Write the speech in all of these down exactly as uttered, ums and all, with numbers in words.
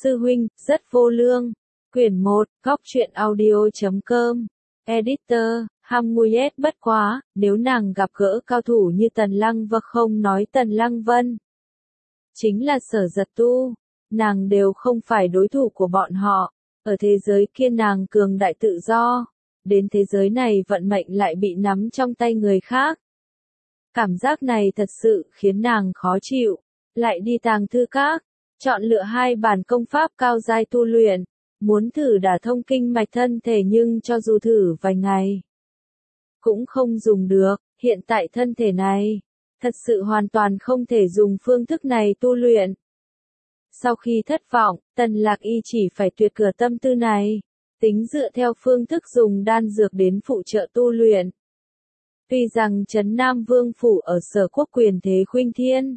Sư huynh, rất vô lương. Quyển một, góc truyện audio chấm com. Editor, ham nguy ết bất quá, nếu nàng gặp gỡ cao thủ như Tần Lăng Vân, không nói Tần Lăng Vân, chính là Sở Giật Tu, nàng đều không phải đối thủ của bọn họ. Ở thế giới kia nàng cường đại tự do, đến thế giới này vận mệnh lại bị nắm trong tay người khác. Cảm giác này thật sự khiến nàng khó chịu, lại đi Tàng Thư Các, chọn lựa hai bản công pháp cao giai tu luyện, muốn thử đả thông kinh mạch thân thể nhưng cho dù thử vài ngày, cũng không dùng được. Hiện tại thân thể này, thật sự hoàn toàn không thể dùng phương thức này tu luyện. Sau khi thất vọng, Tần Lạc Y chỉ phải tuyệt cửa tâm tư này, tính dựa theo phương thức dùng đan dược đến phụ trợ tu luyện. Tuy rằng Trấn Nam Vương Phủ ở Sở Quốc quyền thế khuynh thiên,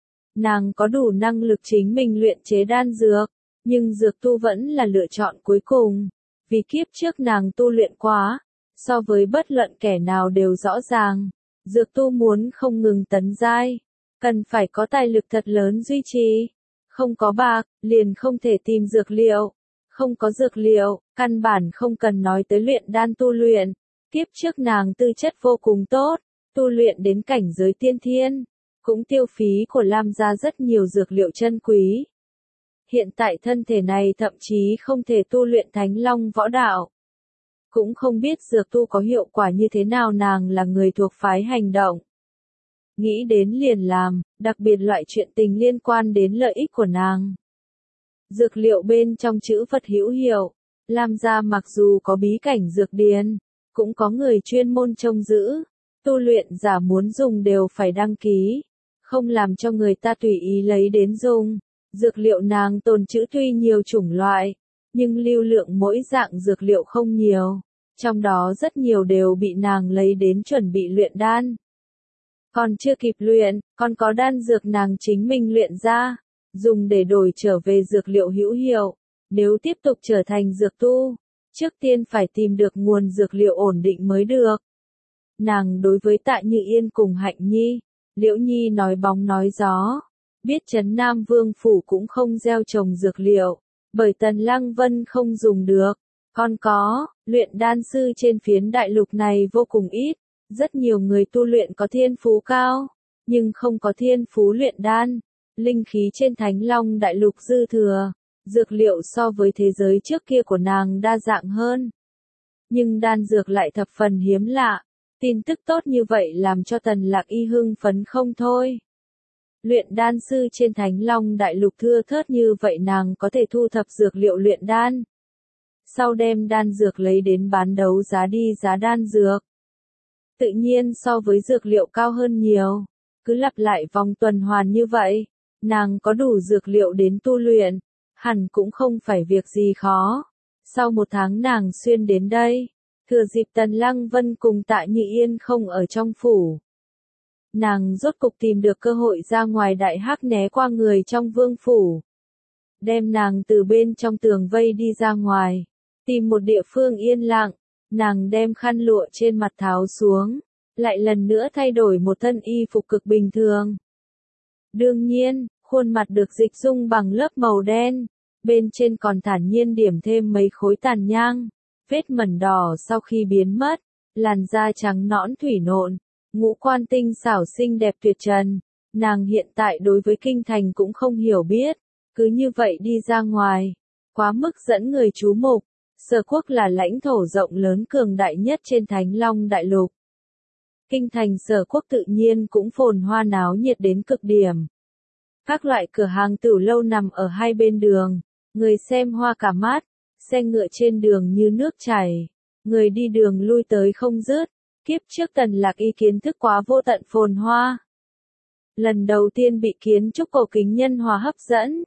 nàng có đủ năng lực chính mình luyện chế đan dược, nhưng dược tu vẫn là lựa chọn cuối cùng, vì kiếp trước nàng tu luyện quá, so với bất luận kẻ nào đều rõ ràng, dược tu muốn không ngừng tấn giai, cần phải có tài lực thật lớn duy trì, không có bạc, liền không thể tìm dược liệu, không có dược liệu, căn bản không cần nói tới luyện đan tu luyện. Kiếp trước nàng tư chất vô cùng tốt, tu luyện đến cảnh giới tiên thiên, cũng tiêu phí của Lam gia rất nhiều dược liệu chân quý. Hiện tại thân thể này thậm chí không thể tu luyện Thánh Long võ đạo. Cũng không biết dược tu có hiệu quả như thế nào, nàng là người thuộc phái hành động. Nghĩ đến liền làm, đặc biệt loại chuyện tình liên quan đến lợi ích của nàng. Dược liệu bên trong chữ Phật hữu hiệu, Lam gia mặc dù có bí cảnh dược điền, cũng có người chuyên môn trông giữ, tu luyện giả muốn dùng đều phải đăng ký, không làm cho người ta tùy ý lấy đến dùng. Dược liệu nàng tồn trữ tuy nhiều chủng loại, nhưng lưu lượng mỗi dạng dược liệu không nhiều, trong đó rất nhiều đều bị nàng lấy đến chuẩn bị luyện đan. Còn chưa kịp luyện, còn có đan dược nàng chính mình luyện ra, dùng để đổi trở về dược liệu hữu hiệu. Nếu tiếp tục trở thành dược tu, trước tiên phải tìm được nguồn dược liệu ổn định mới được. Nàng đối với Tạ Như Yên cùng Hạnh Nhi, Liễu Nhi nói bóng nói gió, biết Trấn Nam Vương Phủ cũng không gieo trồng dược liệu, bởi Tần Lăng Vân không dùng được. Còn có, luyện đan sư trên phiến đại lục này vô cùng ít, rất nhiều người tu luyện có thiên phú cao, nhưng không có thiên phú luyện đan. Linh khí trên Thánh Long đại lục dư thừa, dược liệu so với thế giới trước kia của nàng đa dạng hơn. Nhưng đan dược lại thập phần hiếm lạ, tin tức tốt như vậy làm cho Tần Lạc Y hưng phấn không thôi. Luyện đan sư trên Thánh Long đại lục thưa thớt như vậy, nàng có thể thu thập dược liệu luyện đan, sau đem đan dược lấy đến bán đấu giá đi giá đan dược. Tự nhiên so với dược liệu cao hơn nhiều, cứ lặp lại vòng tuần hoàn như vậy, nàng có đủ dược liệu đến tu luyện, hẳn cũng không phải việc gì khó. Sau một tháng nàng xuyên đến đây, thừa dịp Tần Lăng Vân cùng Tạ Như Yên không ở trong phủ, nàng rốt cục tìm được cơ hội ra ngoài đại hắc né qua người trong vương phủ, đem nàng từ bên trong tường vây đi ra ngoài, tìm một địa phương yên lặng, nàng đem khăn lụa trên mặt tháo xuống, lại lần nữa thay đổi một thân y phục cực bình thường. Đương nhiên, khuôn mặt được dịch dung bằng lớp màu đen, bên trên còn thản nhiên điểm thêm mấy khối tàn nhang, vết mẩn đỏ sau khi biến mất, làn da trắng nõn thủy nộn, ngũ quan tinh xảo xinh đẹp tuyệt trần. Nàng hiện tại đối với kinh thành cũng không hiểu biết, cứ như vậy đi ra ngoài, quá mức dẫn người chú mục. Sở Quốc là lãnh thổ rộng lớn cường đại nhất trên Thánh Long đại lục. Kinh thành Sở Quốc tự nhiên cũng phồn hoa náo nhiệt đến cực điểm. Các loại cửa hàng tửu lâu nằm ở hai bên đường, người xem hoa cả mắt, xe ngựa trên đường như nước chảy, người đi đường lui tới không dứt. Kiếp trước Tần Lạc Y kiến thức quá vô tận phồn hoa. Lần đầu tiên bị kiến trúc cổ kính nhân hòa hấp dẫn.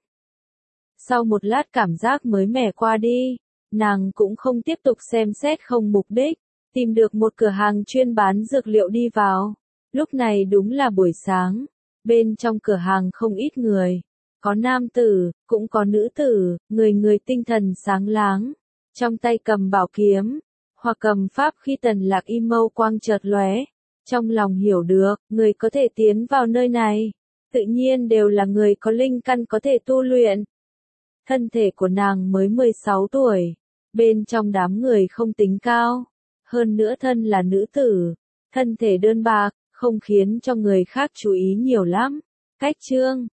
Sau một lát cảm giác mới mẻ qua đi, nàng cũng không tiếp tục xem xét không mục đích, tìm được một cửa hàng chuyên bán dược liệu đi vào. Lúc này đúng là buổi sáng, bên trong cửa hàng không ít người, có nam tử, cũng có nữ tử, người người tinh thần sáng láng, trong tay cầm bảo kiếm, hoặc cầm pháp khi Tần Lạc Y mâu quang chợt lóe, trong lòng hiểu được, người có thể tiến vào nơi này, tự nhiên đều là người có linh căn có thể tu luyện. Thân thể của nàng mới mười sáu tuổi, bên trong đám người không tính cao, hơn nữa thân là nữ tử, thân thể đơn bạc, không khiến cho người khác chú ý nhiều lắm. Cách chương